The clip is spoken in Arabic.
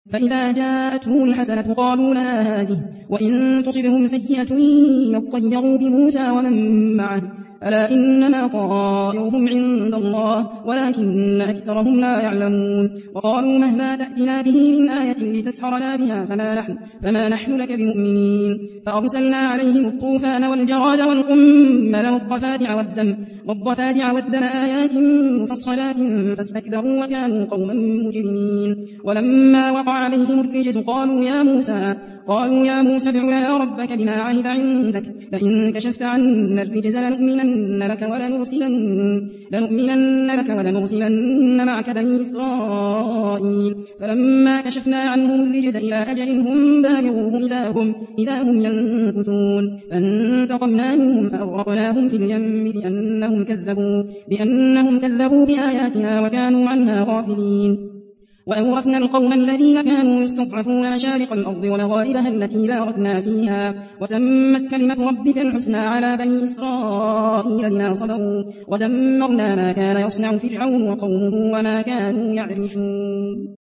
فإذا جاءتهم الحسنة قالوا لنا هذه، وإن تصبهم سيئة يطيروا بموسى ومن معه، ألا إنما طائرهم عند الله ولكن أكثرهم لا يعلمون. وقالوا مهما تأتنا به من آية لتسحرنا بها فما نحن لك بمؤمنين. فأرسلنا عليهم الطوفان والجراد والقمل والضفادع والدم آيات مفصلات فاستكبروا وكانوا قوما مجرمين. ولما وقع عليهم الرجز قالوا يا موسى ادع لنا ربك بما عهد عندك لئن كشفت عنا الرجز لنؤمنن لك ولنرسلن معك بني إسرائيل. فلما كشفنا عنهم الرجز إلى أجل هم بالغوه إذا هم ينكثون. فانتقمنا منهم فأغرقناهم في اليم بأنهم كذبوا بآياتنا وكانوا عنها غافلين. وأورثنا القوم الذين كانوا يستضعفون مشارق الأرض ومغاربها التي باركنا فيها، وتمت كلمة ربك الحسنى على بني إسرائيل بما صبروا، ودمرنا ما كان يصنع فرعون وقومه وما كانوا يعرشون.